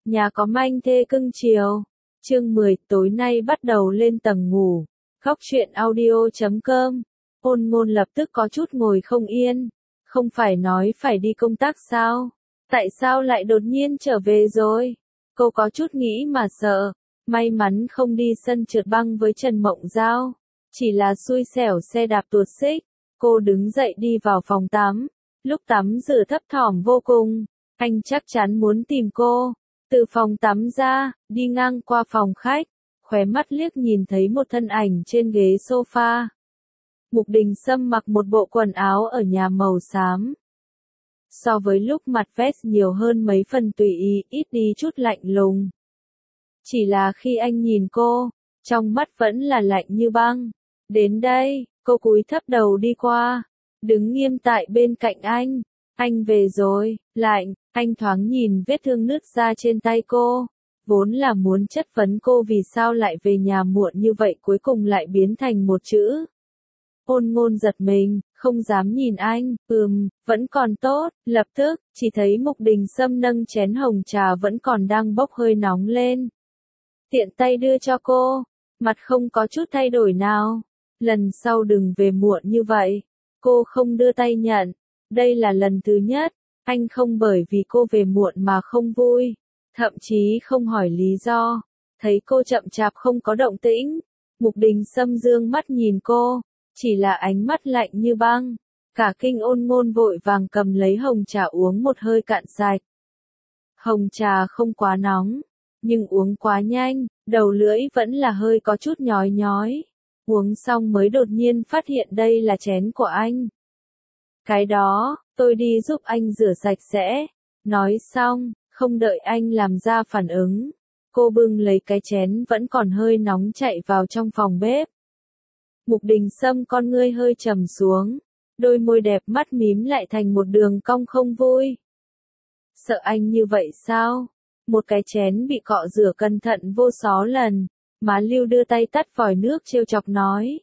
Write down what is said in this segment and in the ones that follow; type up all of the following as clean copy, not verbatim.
Nhà có manh thê cưng chiều. Chương 10, tối nay bắt đầu lên tầng ngủ. Góc truyện audio.com. Ôn Ngôn lập tức có chút ngồi không yên. Không phải nói phải đi công tác sao? Tại sao lại đột nhiên trở về rồi? Cô có chút nghĩ mà sợ. May mắn không đi sân trượt băng với Trần Mộng Giao. Chỉ là xui xẻo xe đạp tuột xích. Cô đứng dậy đi vào phòng tắm. Lúc tắm rửa thấp thỏm vô cùng. Anh chắc chắn muốn tìm cô. Từ phòng tắm ra, đi ngang qua phòng khách, khóe mắt liếc nhìn thấy một thân ảnh trên ghế sofa. Mục Đình Sâm mặc một bộ quần áo ở nhà màu xám. So với lúc mặt vest nhiều hơn mấy phần tùy ý, ít đi chút lạnh lùng. Chỉ là khi anh nhìn cô, trong mắt vẫn là lạnh như băng. Đến đây, cô cúi thấp đầu đi qua, đứng nghiêm tại bên cạnh anh. Anh về rồi, lạnh. Anh thoáng nhìn vết thương nứt ra trên tay cô, vốn là muốn chất vấn cô vì sao lại về nhà muộn như vậy cuối cùng lại biến thành một chữ. Ôn Ngôn giật mình, không dám nhìn anh, vẫn còn tốt, lập tức, chỉ thấy Mục Đình Sâm nâng chén hồng trà vẫn còn đang bốc hơi nóng lên. Tiện tay đưa cho cô, mặt không có chút thay đổi nào. Lần sau đừng về muộn như vậy. Cô không đưa tay nhận, đây là lần thứ nhất. Anh không bởi vì cô về muộn mà không vui, thậm chí không hỏi lý do. Thấy cô chậm chạp không có động tĩnh, Mục Đình Sâm dương mắt nhìn cô, chỉ là ánh mắt lạnh như băng. Cả kinh Ôn Ngôn vội vàng cầm lấy hồng trà uống một hơi cạn sạch. Hồng trà không quá nóng, nhưng uống quá nhanh, đầu lưỡi vẫn là hơi có chút nhói nhói. Uống xong mới đột nhiên phát hiện đây là chén của anh. Cái đó, tôi đi giúp anh rửa sạch sẽ. Nói xong, không đợi anh làm ra phản ứng. Cô bưng lấy cái chén vẫn còn hơi nóng chạy vào trong phòng bếp. Mục Đình Sâm con ngươi hơi trầm xuống. Đôi môi đẹp mắt mím lại thành một đường cong không vui. Sợ anh như vậy sao? Một cái chén bị cọ rửa cẩn thận vô số lần. Má Lưu đưa tay tắt vòi nước trêu chọc nói.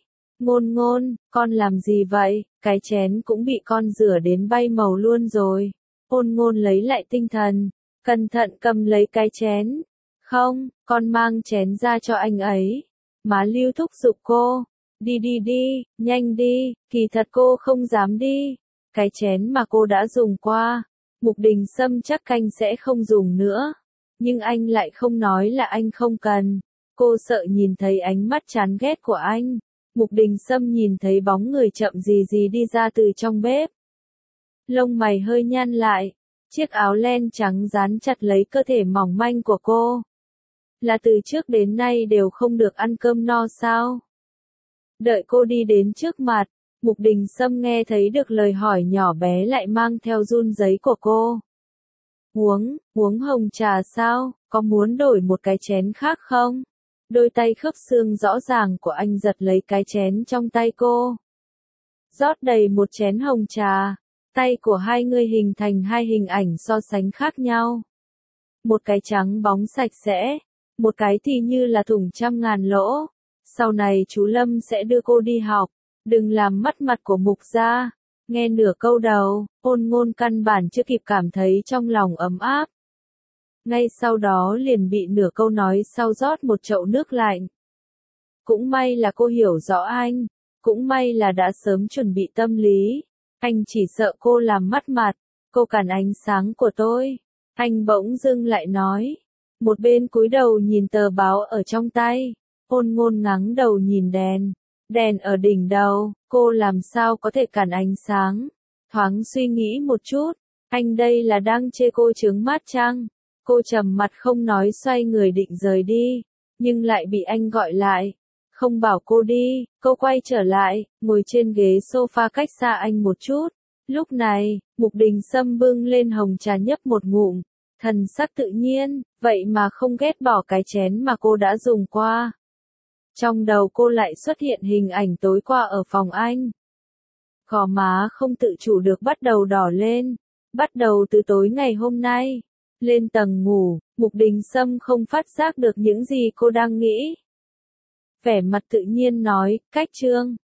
Ngôn, con làm gì vậy? Cái chén cũng bị con rửa đến bay màu luôn rồi. Ôn Ngôn lấy lại tinh thần, cẩn thận cầm lấy cái chén. Không, con mang chén ra cho anh ấy. Má Lưu thúc giục cô. Đi, nhanh đi, kỳ thật cô không dám đi. Cái chén mà cô đã dùng qua, Mục Đình Sâm chắc canh sẽ không dùng nữa. Nhưng anh lại không nói là anh không cần. Cô sợ nhìn thấy ánh mắt chán ghét của anh. Mục Đình Sâm nhìn thấy bóng người chậm gì đi ra từ trong bếp. Lông mày hơi nhăn lại, chiếc áo len trắng dán chặt lấy cơ thể mỏng manh của cô. Là từ trước đến nay đều không được ăn cơm no sao? Đợi cô đi đến trước mặt, Mục Đình Sâm nghe thấy được lời hỏi nhỏ bé lại mang theo run rẩy của cô. Uống hồng trà sao, có muốn đổi một cái chén khác không? Đôi tay khớp xương rõ ràng của anh giật lấy cái chén trong tay cô. Rót đầy một chén hồng trà, tay của hai người hình thành hai hình ảnh so sánh khác nhau. Một cái trắng bóng sạch sẽ, một cái thì như là thủng trăm ngàn lỗ. Sau này chú Lâm sẽ đưa cô đi học, đừng làm mất mặt của Mục gia. Nghe nửa câu đầu, Ôn Ngôn căn bản chưa kịp cảm thấy trong lòng ấm áp. Ngay sau đó liền bị nửa câu nói sau rót một chậu nước lạnh. Cũng may là cô hiểu rõ anh, cũng may là đã sớm chuẩn bị tâm lý. Anh chỉ sợ cô làm mất mặt, cô cản ánh sáng của tôi. Anh bỗng dưng lại nói, một bên cúi đầu nhìn tờ báo ở trong tay. Ôn Ngôn ngáng đầu nhìn đèn ở đỉnh đầu, cô làm sao có thể cản ánh sáng. Thoáng suy nghĩ một chút, anh đây là đang chê cô chướng mắt chăng? Cô trầm mặt không nói xoay người định rời đi, nhưng lại bị anh gọi lại. Không bảo cô đi, cô quay trở lại, ngồi trên ghế sofa cách xa anh một chút. Lúc này, Mục Đình Sâm bưng lên hồng trà nhấp một ngụm, thần sắc tự nhiên, vậy mà không ghét bỏ cái chén mà cô đã dùng qua. Trong đầu cô lại xuất hiện hình ảnh tối qua ở phòng anh. Gò má không tự chủ được bắt đầu đỏ lên, bắt đầu từ tối ngày hôm nay. Lên tầng ngủ, Mục Đình Sâm không phát giác được những gì cô đang nghĩ. Vẻ mặt tự nhiên nói, cách Trương,